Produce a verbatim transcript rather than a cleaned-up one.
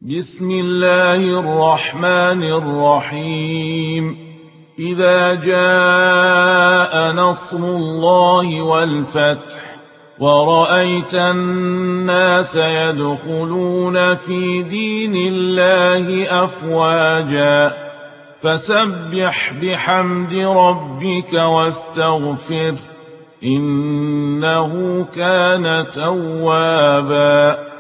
بسم الله الرحمن الرحيم إذا جاء نصر الله والفتح ورأيت الناس يدخلون في دين الله أفواجا فسبح بحمد ربك واستغفر إنه كان توابا